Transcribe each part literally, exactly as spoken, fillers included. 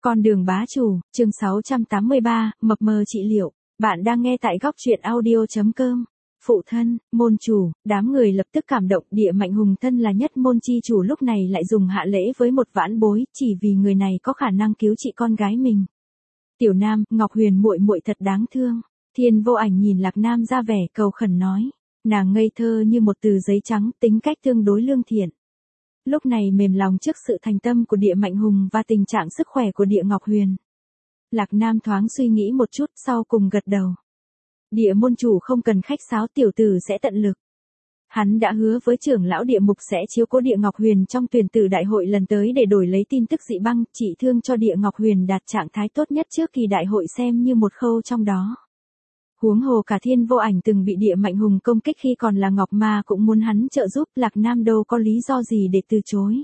Con đường bá chủ, chương sáu trăm tám mươi ba, mập mờ trị liệu. Bạn đang nghe tại góc truyện audio.com. Phụ thân, môn chủ, đám người lập tức cảm động. Địa Mạnh Hùng thân là nhất môn chi chủ lúc này lại dùng hạ lễ với một vãn bối, chỉ vì người này có khả năng cứu trị con gái mình. Tiểu Nam, Ngọc Huyền muội muội thật đáng thương. Thiên Vô Ảnh nhìn Lạc Nam ra vẻ cầu khẩn nói, nàng ngây thơ như một từ giấy trắng, tính cách tương đối lương thiện. Lúc này mềm lòng trước sự thành tâm của Địa Mạnh Hùng và tình trạng sức khỏe của Địa Ngọc Huyền. Lạc Nam thoáng suy nghĩ một chút, sau cùng gật đầu. Địa môn chủ không cần khách sáo, tiểu tử sẽ tận lực. Hắn đã hứa với trưởng lão Địa Mục sẽ chiếu cố Địa Ngọc Huyền trong tuyển tử đại hội lần tới để đổi lấy tin tức dị băng, trị thương cho Địa Ngọc Huyền đạt trạng thái tốt nhất trước kỳ đại hội xem như một khâu trong đó. Huống hồ cả Thiên Vô Ảnh từng bị Địa Mạnh Hùng công kích khi còn là Ngọc Ma cũng muốn hắn trợ giúp, Lạc Nam đâu có lý do gì để từ chối.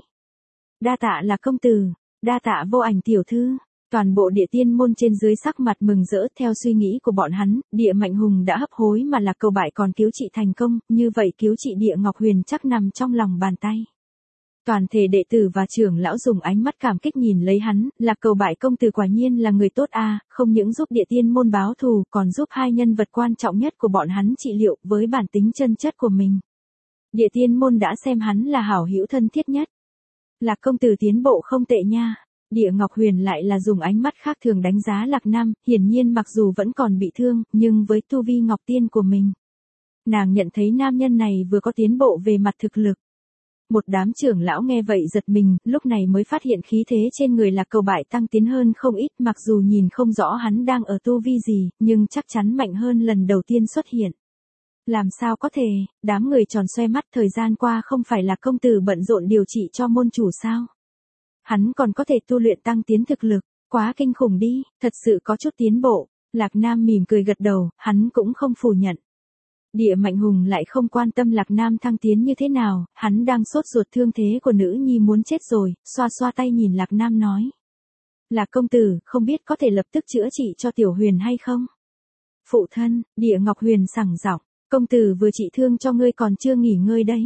Đa tạ là công tử, đa tạ Vô Ảnh tiểu thư. Toàn bộ Địa Tiên môn trên dưới sắc mặt mừng rỡ. Theo suy nghĩ của bọn hắn, Địa Mạnh Hùng đã hấp hối mà Lạc Cầu Bại còn cứu trị thành công, như vậy cứu trị Địa Ngọc Huyền chắc nằm trong lòng bàn tay. Toàn thể đệ tử và trưởng lão dùng ánh mắt cảm kích nhìn lấy hắn. Lạc Cầu Bại công tử quả nhiên là người tốt a, à, không những giúp Địa Tiên môn báo thù, còn giúp hai nhân vật quan trọng nhất của bọn hắn trị liệu với bản tính chân chất của mình. Địa Tiên môn đã xem hắn là hảo hữu thân thiết nhất. Lạc công tử tiến bộ không tệ nha. Địa Ngọc Huyền lại là dùng ánh mắt khác thường đánh giá Lạc Nam, hiển nhiên mặc dù vẫn còn bị thương, nhưng với tu vi Ngọc Tiên của mình, nàng nhận thấy nam nhân này vừa có tiến bộ về mặt thực lực. Một đám trưởng lão nghe vậy giật mình, lúc này mới phát hiện khí thế trên người Lạc Cầu Bại tăng tiến hơn không ít, mặc dù nhìn không rõ hắn đang ở tu vi gì, nhưng chắc chắn mạnh hơn lần đầu tiên xuất hiện. Làm sao có thể, đám người tròn xoe mắt, thời gian qua không phải là công tử bận rộn điều trị cho môn chủ sao? Hắn còn có thể tu luyện tăng tiến thực lực, quá kinh khủng đi, thật sự có chút tiến bộ. Lạc Nam mỉm cười gật đầu, hắn cũng không phủ nhận. Địa Mạnh Hùng lại không quan tâm Lạc Nam thăng tiến như thế nào, hắn đang sốt ruột thương thế của nữ nhi muốn chết rồi, xoa xoa tay nhìn Lạc Nam nói. Lạc công tử, không biết có thể lập tức chữa trị cho Tiểu Huyền hay không? Phụ thân, Địa Ngọc Huyền sảng giọng, công tử vừa trị thương cho ngươi còn chưa nghỉ ngơi đấy.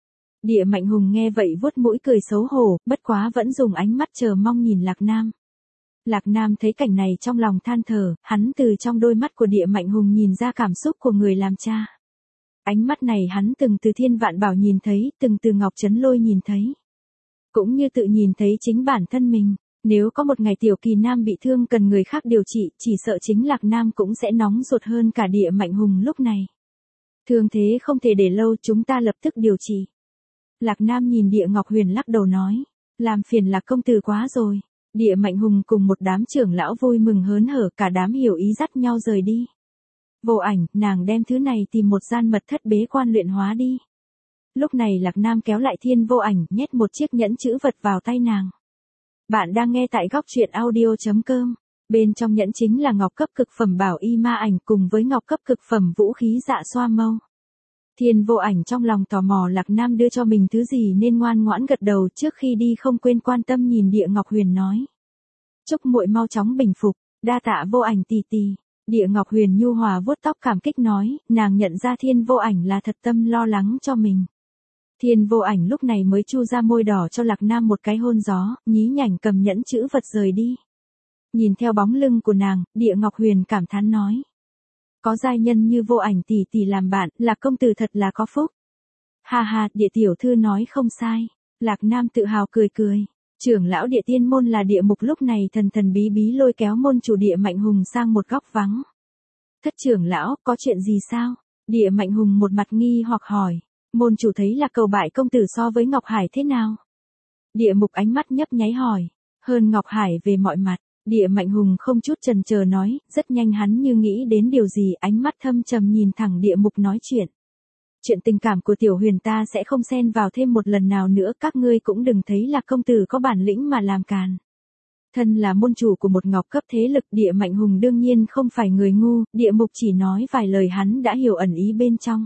Địa Mạnh Hùng nghe vậy vuốt mũi cười xấu hổ, bất quá vẫn dùng ánh mắt chờ mong nhìn Lạc Nam. Lạc Nam thấy cảnh này trong lòng than thở, hắn từ trong đôi mắt của Địa Mạnh Hùng nhìn ra cảm xúc của người làm cha. Ánh mắt này hắn từng từ Thiên Vạn Bảo nhìn thấy, từng từ Ngọc Trấn Lôi nhìn thấy. Cũng như tự nhìn thấy chính bản thân mình, nếu có một ngày Tiểu Kỳ Nam bị thương cần người khác điều trị, chỉ sợ chính Lạc Nam cũng sẽ nóng ruột hơn cả Địa Mạnh Hùng lúc này. Thương thế không thể để lâu, chúng ta lập tức điều trị. Lạc Nam nhìn Địa Ngọc Huyền lắc đầu nói, làm phiền Lạc công tử quá rồi. Địa Mạnh Hùng cùng một đám trưởng lão vui mừng hớn hở, cả đám hiểu ý dắt nhau rời đi. Vô Ảnh, nàng đem thứ này tìm một gian mật thất bế quan luyện hóa đi. Lúc này Lạc Nam kéo lại Thiên Vô Ảnh, nhét một chiếc nhẫn chữ vật vào tay nàng. Bạn đang nghe tại góc truyện audio.com. Bên trong nhẫn chính là ngọc cấp cực phẩm bảo y ma ảnh cùng với ngọc cấp cực phẩm vũ khí dạ xoa mâu. Thiên Vô Ảnh trong lòng tò mò Lạc Nam đưa cho mình thứ gì nên ngoan ngoãn gật đầu, trước khi đi không quên quan tâm nhìn Địa Ngọc Huyền nói. Chúc muội mau chóng bình phục, đa tạ Vô Ảnh tỷ tỷ. Địa Ngọc Huyền nhu hòa vuốt tóc cảm kích nói, nàng nhận ra Thiên Vô Ảnh là thật tâm lo lắng cho mình. Thiên Vô Ảnh lúc này mới chu ra môi đỏ cho Lạc Nam một cái hôn gió, nhí nhảnh cầm nhẫn chữ vật rời đi. Nhìn theo bóng lưng của nàng, Địa Ngọc Huyền cảm thán nói. Có giai nhân như Vô Ảnh tỷ tỷ làm bạn, Lạc công tử thật là có phúc. Ha ha, Địa tiểu thư nói không sai. Lạc Nam tự hào cười cười. Trưởng lão Địa Tiên môn là Địa Mục lúc này thần thần bí bí lôi kéo môn chủ Địa Mạnh Hùng sang một góc vắng. Thất trưởng lão, có chuyện gì sao? Địa Mạnh Hùng một mặt nghi hoặc hỏi. Môn chủ thấy Lạc Cầu Bại công tử so với Ngọc Hải thế nào? Địa Mục ánh mắt nhấp nháy hỏi. Hơn Ngọc Hải về mọi mặt. Địa Mạnh Hùng không chút chần chờ nói, rất nhanh hắn như nghĩ đến điều gì, ánh mắt thâm trầm nhìn thẳng Địa Mục nói chuyện. Chuyện tình cảm của Tiểu Huyền ta sẽ không xen vào thêm một lần nào nữa, các ngươi cũng đừng thấy là công tử có bản lĩnh mà làm càn. Thân là môn chủ của một ngọc cấp thế lực, Địa Mạnh Hùng đương nhiên không phải người ngu, Địa Mục chỉ nói vài lời hắn đã hiểu ẩn ý bên trong.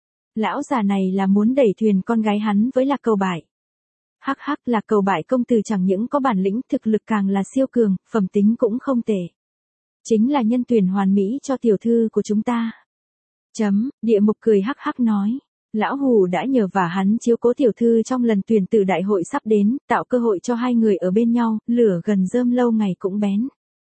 Lão già này là muốn đẩy thuyền con gái hắn với Lạc Cầu Bại. Hắc hắc, Lạc Cầu Bại công tử chẳng những có bản lĩnh, thực lực càng là siêu cường, phẩm tính cũng không tệ. Chính là nhân tuyển hoàn mỹ cho tiểu thư của chúng ta. Chấm, Địa Mục cười hắc hắc nói. Lão Hù đã nhờ vả hắn chiếu cố tiểu thư trong lần tuyển tử đại hội sắp đến, tạo cơ hội cho hai người ở bên nhau, lửa gần rơm lâu ngày cũng bén.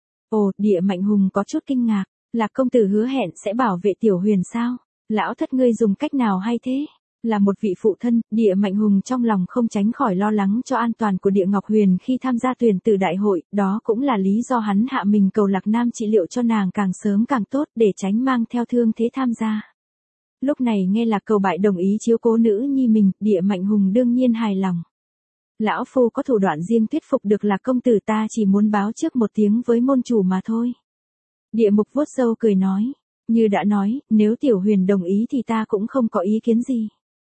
Ồ, Địa Mạnh Hùng có chút kinh ngạc, Lạc công tử hứa hẹn sẽ bảo vệ Tiểu Huyền sao? Lão thất ngươi dùng cách nào hay thế? Là một vị phụ thân, Địa Mạnh Hùng trong lòng không tránh khỏi lo lắng cho an toàn của Địa Ngọc Huyền khi tham gia tuyển tử đại hội, đó cũng là lý do hắn hạ mình cầu Lạc Nam trị liệu cho nàng càng sớm càng tốt để tránh mang theo thương thế tham gia. Lúc này nghe Lạc Cầu Bại đồng ý chiếu cố nữ nhi mình, Địa Mạnh Hùng đương nhiên hài lòng. Lão phu có thủ đoạn riêng thuyết phục được Lạc công tử, ta chỉ muốn báo trước một tiếng với môn chủ mà thôi. Địa Mục vuốt râu cười nói, như đã nói, nếu Tiểu Huyền đồng ý thì ta cũng không có ý kiến gì.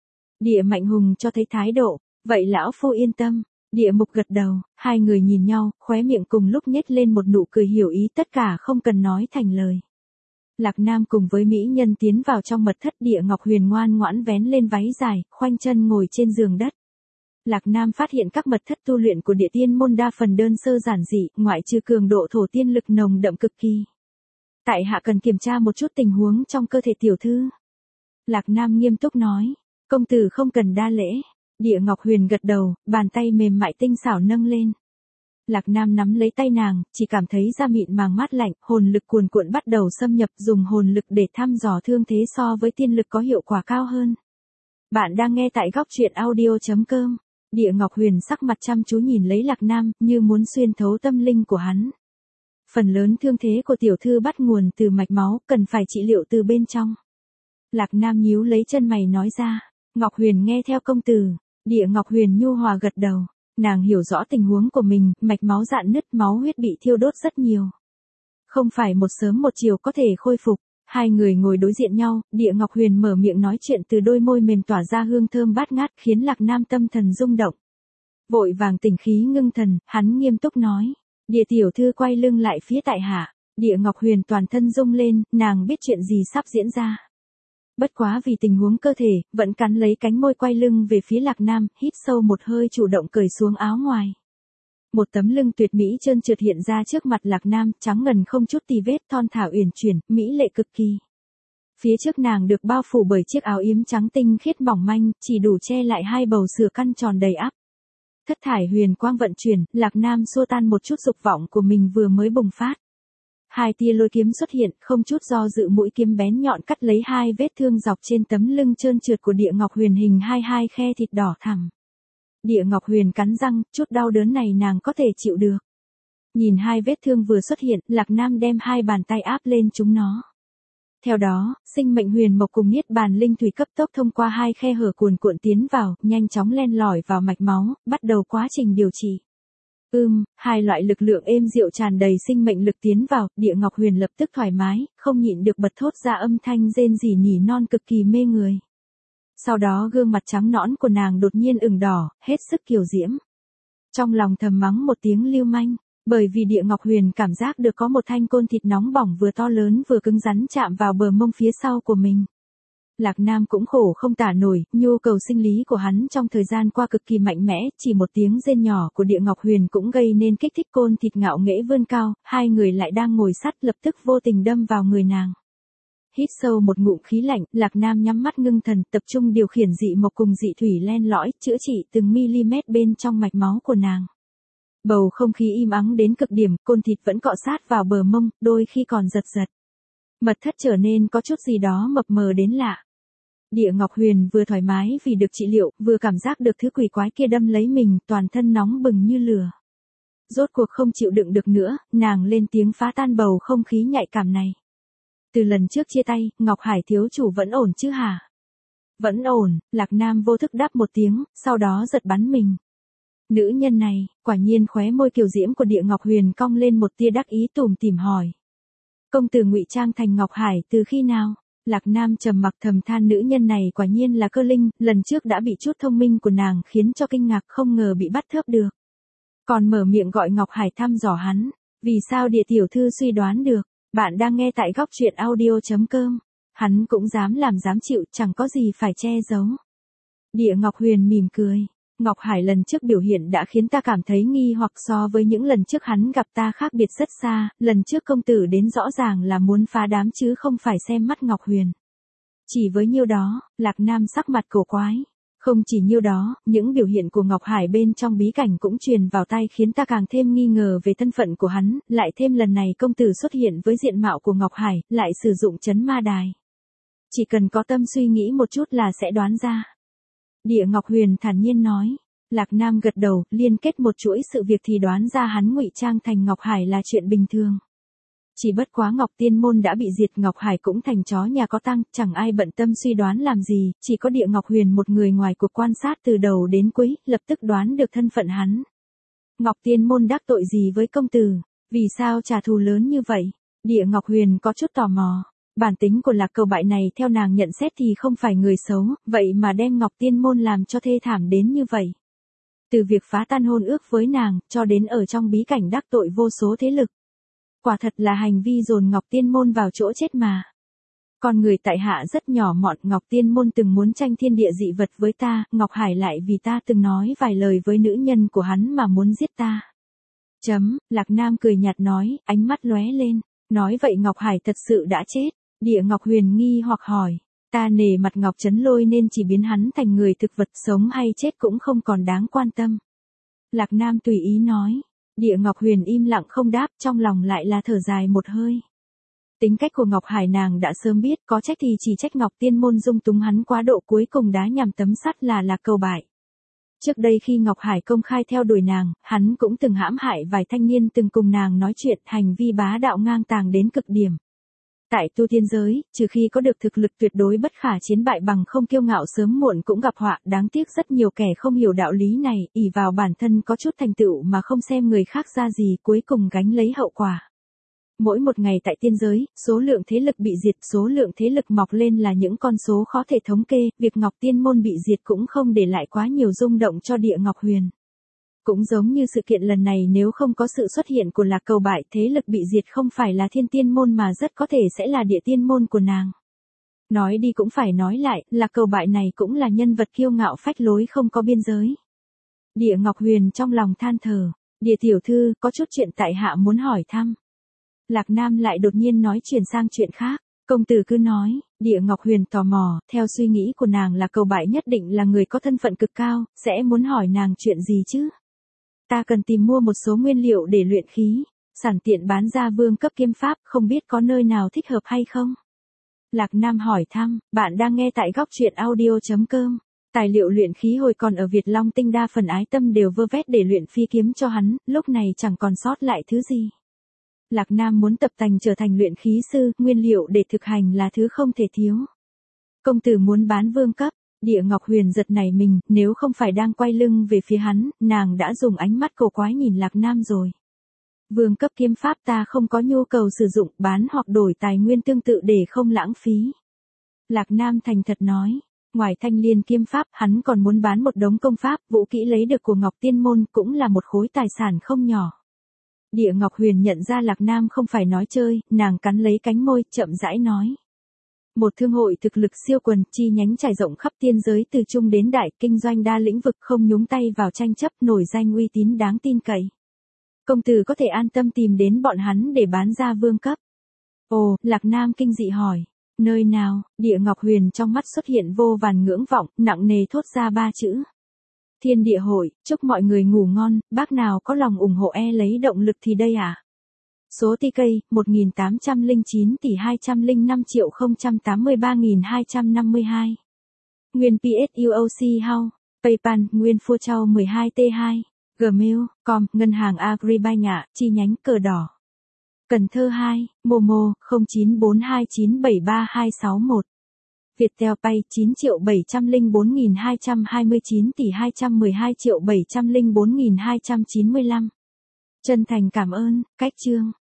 Địa Mạnh Hùng cho thấy thái độ, vậy lão phu yên tâm. Địa Mục gật đầu, hai người nhìn nhau, khóe miệng cùng lúc nhếch lên một nụ cười hiểu ý, tất cả không cần nói thành lời. Lạc Nam cùng với mỹ nhân tiến vào trong mật thất, Địa Ngọc Huyền ngoan ngoãn vén lên váy dài, khoanh chân ngồi trên giường đất. Lạc Nam phát hiện các mật thất tu luyện của Địa Tiên môn đa phần đơn sơ giản dị, ngoại trừ cường độ thổ tiên lực nồng đậm cực kỳ. Tại hạ cần kiểm tra một chút tình huống trong cơ thể tiểu thư. Lạc Nam nghiêm túc nói, công tử không cần đa lễ. Địa Ngọc Huyền gật đầu, bàn tay mềm mại tinh xảo nâng lên. Lạc Nam nắm lấy tay nàng, chỉ cảm thấy da mịn màng mát lạnh, hồn lực cuồn cuộn bắt đầu xâm nhập, dùng hồn lực để thăm dò thương thế so với tiên lực có hiệu quả cao hơn. Bạn đang nghe tại góc truyện audio chấm com. Địa Ngọc Huyền sắc mặt chăm chú nhìn lấy Lạc Nam, như muốn xuyên thấu tâm linh của hắn. Phần lớn thương thế của tiểu thư bắt nguồn từ mạch máu, cần phải trị liệu từ bên trong. Lạc Nam nhíu lấy chân mày nói ra, Ngọc Huyền nghe theo công tử. Địa Ngọc Huyền nhu hòa gật đầu. Nàng hiểu rõ tình huống của mình, mạch máu rạn nứt, máu huyết bị thiêu đốt rất nhiều. Không phải một sớm một chiều có thể khôi phục. Hai người ngồi đối diện nhau, Địa Ngọc Huyền mở miệng nói chuyện, từ đôi môi mềm tỏa ra hương thơm bát ngát khiến Lạc Nam tâm thần rung động. Vội vàng tỉnh khí ngưng thần, hắn nghiêm túc nói. Địa tiểu thư quay lưng lại phía tại hạ. Địa Ngọc Huyền toàn thân rung lên, nàng biết chuyện gì sắp diễn ra. Bất quá vì tình huống cơ thể, vẫn cắn lấy cánh môi quay lưng về phía Lạc Nam, hít sâu một hơi chủ động cởi xuống áo ngoài. Một tấm lưng tuyệt mỹ trơn trượt hiện ra trước mặt Lạc Nam, trắng ngần không chút tì vết, thon thả uyển chuyển, mỹ lệ cực kỳ. Phía trước nàng được bao phủ bởi chiếc áo yếm trắng tinh khiết mỏng manh, chỉ đủ che lại hai bầu sữa căn tròn đầy ắp. Thất thải huyền quang vận chuyển, Lạc Nam xua tan một chút dục vọng của mình vừa mới bùng phát. Hai tia lôi kiếm xuất hiện, không chút do dự mũi kiếm bén nhọn cắt lấy hai vết thương dọc trên tấm lưng trơn trượt của Địa Ngọc Huyền hình hai hai khe thịt đỏ thẳm. Địa Ngọc Huyền cắn răng, chút đau đớn này nàng có thể chịu được. Nhìn hai vết thương vừa xuất hiện, Lạc Nam đem hai bàn tay áp lên chúng nó. Theo đó, sinh mệnh huyền mộc cùng niết bàn linh thủy cấp tốc thông qua hai khe hở cuồn cuộn tiến vào, nhanh chóng len lỏi vào mạch máu, bắt đầu quá trình điều trị. Ưm, hai loại lực lượng êm dịu tràn đầy sinh mệnh lực tiến vào, Địa Ngọc Huyền lập tức thoải mái, không nhịn được bật thốt ra âm thanh rên rỉ nỉ non cực kỳ mê người. Sau đó gương mặt trắng nõn của nàng đột nhiên ửng đỏ, hết sức kiều diễm. Trong lòng thầm mắng một tiếng lưu manh, bởi vì Địa Ngọc Huyền cảm giác được có một thanh côn thịt nóng bỏng vừa to lớn vừa cứng rắn chạm vào bờ mông phía sau của mình. Lạc Nam cũng khổ không tả nổi, nhu cầu sinh lý của hắn trong thời gian qua cực kỳ mạnh mẽ, chỉ một tiếng rên nhỏ của Địa Ngọc Huyền cũng gây nên kích thích côn thịt ngạo nghễ vươn cao, hai người lại đang ngồi sát lập tức vô tình đâm vào người nàng. Hít sâu một ngụm khí lạnh, Lạc Nam nhắm mắt ngưng thần, tập trung điều khiển dị mộc cùng dị thủy len lỏi, chữa trị từng mm bên trong mạch máu của nàng. Bầu không khí im ắng đến cực điểm, côn thịt vẫn cọ sát vào bờ mông, đôi khi còn giật giật. Mật thất trở nên có chút gì đó mập mờ đến lạ. Địa Ngọc Huyền vừa thoải mái vì được trị liệu, vừa cảm giác được thứ quỷ quái kia đâm lấy mình, toàn thân nóng bừng như lửa. Rốt cuộc không chịu đựng được nữa, nàng lên tiếng phá tan bầu không khí nhạy cảm này. Từ lần trước chia tay, Ngọc Hải thiếu chủ vẫn ổn chứ hả? Vẫn ổn, Lạc Nam vô thức đáp một tiếng, sau đó giật bắn mình. Nữ nhân này, quả nhiên khóe môi kiều diễm của Địa Ngọc Huyền cong lên một tia đắc ý tủm tỉm hỏi. Công tử ngụy trang thành Ngọc Hải từ khi nào? Lạc Nam trầm mặc thầm than, nữ nhân này quả nhiên là cơ linh, lần trước đã bị chút thông minh của nàng khiến cho kinh ngạc, không ngờ bị bắt thớp được. Còn mở miệng gọi Ngọc Hải thăm dò hắn, vì sao Địa tiểu thư suy đoán được? Bạn đang nghe tại góc truyện audio chấm com. Hắn cũng dám làm dám chịu, chẳng có gì phải che giấu. Địa Ngọc Huyền mỉm cười. Ngọc Hải lần trước biểu hiện đã khiến ta cảm thấy nghi hoặc, so với những lần trước hắn gặp ta khác biệt rất xa, lần trước công tử đến rõ ràng là muốn phá đám chứ không phải xem mắt Ngọc Huyền. Chỉ với nhiêu đó, Lạc Nam sắc mặt cổ quái. Không chỉ nhiêu đó, những biểu hiện của Ngọc Hải bên trong bí cảnh cũng truyền vào tai khiến ta càng thêm nghi ngờ về thân phận của hắn, lại thêm lần này công tử xuất hiện với diện mạo của Ngọc Hải, lại sử dụng chấn ma đài. Chỉ cần có tâm suy nghĩ một chút là sẽ đoán ra. Địa Ngọc Huyền thản nhiên nói. Lạc Nam gật đầu, liên kết một chuỗi sự việc thì đoán ra hắn ngụy trang thành Ngọc Hải là chuyện bình thường. Chỉ bất quá Ngọc Tiên Môn đã bị diệt, Ngọc Hải cũng thành chó nhà có tang, chẳng ai bận tâm suy đoán làm gì, chỉ có Địa Ngọc Huyền một người ngoài cuộc quan sát từ đầu đến cuối, lập tức đoán được thân phận hắn. Ngọc Tiên Môn đắc tội gì với công tử? Vì sao trả thù lớn như vậy? Địa Ngọc Huyền có chút tò mò. Bản tính của Lạc Cầu Bại này theo nàng nhận xét thì không phải người xấu, vậy mà đem Ngọc Tiên Môn làm cho thê thảm đến như vậy. Từ việc phá tan hôn ước với nàng, cho đến ở trong bí cảnh đắc tội vô số thế lực. Quả thật là hành vi dồn Ngọc Tiên Môn vào chỗ chết mà. Con người tại hạ rất nhỏ mọn, Ngọc Tiên Môn từng muốn tranh thiên địa dị vật với ta, Ngọc Hải lại vì ta từng nói vài lời với nữ nhân của hắn mà muốn giết ta. Chấm, Lạc Nam cười nhạt nói, ánh mắt lóe lên, nói vậy Ngọc Hải thật sự đã chết. Địa Ngọc Huyền nghi hoặc hỏi, ta nể mặt Ngọc Trấn Lôi nên chỉ biến hắn thành người thực vật, sống hay chết cũng không còn đáng quan tâm. Lạc Nam tùy ý nói. Địa Ngọc Huyền im lặng không đáp, trong lòng lại là thở dài một hơi. Tính cách của Ngọc Hải nàng đã sớm biết, có trách thì chỉ trách Ngọc Tiên Môn dung túng hắn quá độ, cuối cùng đá nhằm tấm sắt là Lạc Cầu Bại. Trước đây khi Ngọc Hải công khai theo đuổi nàng, hắn cũng từng hãm hại vài thanh niên từng cùng nàng nói chuyện, hành vi bá đạo ngang tàng đến cực điểm. Tại tu tiên giới, trừ khi có được thực lực tuyệt đối bất khả chiến bại, bằng không kiêu ngạo sớm muộn cũng gặp họa, đáng tiếc rất nhiều kẻ không hiểu đạo lý này, ỷ vào bản thân có chút thành tựu mà không xem người khác ra gì, cuối cùng gánh lấy hậu quả. Mỗi một ngày tại tiên giới, số lượng thế lực bị diệt, số lượng thế lực mọc lên là những con số khó thể thống kê, việc Ngọc Tiên Môn bị diệt cũng không để lại quá nhiều rung động cho Địa Ngọc Huyền. Cũng giống như sự kiện lần này, nếu không có sự xuất hiện của Lạc Cầu Bại, thế lực bị diệt không phải là Thiên Tiên Môn mà rất có thể sẽ là Địa Tiên Môn của nàng. Nói đi cũng phải nói lại, Lạc Cầu Bại này cũng là nhân vật kiêu ngạo phách lối không có biên giới. Địa Ngọc Huyền trong lòng than thở, Địa tiểu thư, có chút chuyện tại hạ muốn hỏi thăm. Lạc Nam lại đột nhiên nói chuyển sang chuyện khác. Công tử cứ nói. Địa Ngọc Huyền tò mò, theo suy nghĩ của nàng Lạc Cầu Bại nhất định là người có thân phận cực cao, sẽ muốn hỏi nàng chuyện gì chứ? Ta cần tìm mua một số nguyên liệu để luyện khí, sản tiện bán ra vương cấp kiếm pháp, không biết có nơi nào thích hợp hay không? Lạc Nam hỏi thăm, bạn đang nghe tại góc truyện audio chấm com. Tài liệu luyện khí hồi còn ở Việt Long Tinh đa phần ái tâm đều vơ vét để luyện phi kiếm cho hắn, lúc này chẳng còn sót lại thứ gì. Lạc Nam muốn tập tành trở thành luyện khí sư, nguyên liệu để thực hành là thứ không thể thiếu. Công tử muốn bán vương cấp. Địa Ngọc Huyền giật nảy mình, nếu không phải đang quay lưng về phía hắn, nàng đã dùng ánh mắt cổ quái nhìn Lạc Nam rồi. Vương cấp kiếm pháp ta không có nhu cầu sử dụng, bán hoặc đổi tài nguyên tương tự để không lãng phí. Lạc Nam thành thật nói, ngoài thanh liên kiếm pháp, hắn còn muốn bán một đống công pháp, vũ kỹ lấy được của Ngọc Tiên Môn, cũng là một khối tài sản không nhỏ. Địa Ngọc Huyền nhận ra Lạc Nam không phải nói chơi, nàng cắn lấy cánh môi, chậm rãi nói. Một thương hội thực lực siêu quần, chi nhánh trải rộng khắp tiên giới từ trung đến đại, kinh doanh đa lĩnh vực, không nhúng tay vào tranh chấp, nổi danh uy tín đáng tin cậy. Công tử có thể an tâm tìm đến bọn hắn để bán ra vương cấp. Ồ, Lạc Nam kinh dị hỏi. Nơi nào? Địa Ngọc Huyền trong mắt xuất hiện vô vàn ngưỡng vọng, nặng nề thốt ra ba chữ. Thiên Địa Hội, chúc mọi người ngủ ngon, bác nào có lòng ủng hộ e lấy động lực thì đây à? Số tê ca, một nghìn tám trăm lẻ chín tỷ hai trăm lẻ năm triệu không trăm tám mươi ba nghìn hai trăm năm mươi hai. Nguyên pê ét u o xê House, PayPal, Nguyên Phua Châu mười hai T hai, Gmail, com, Ngân hàng Agribank ạ, chi nhánh Cờ Đỏ. Cần Thơ hai, Momo, không chín bốn hai chín bảy ba hai sáu một. Viettel Pay, chín triệu bảy trăm lẻ bốn nghìn hai trăm hai mươi chín tỷ hai trăm mười hai triệu bảy trăm lẻ bốn nghìn hai trăm chín mươi lăm. Chân thành cảm ơn, cách chương.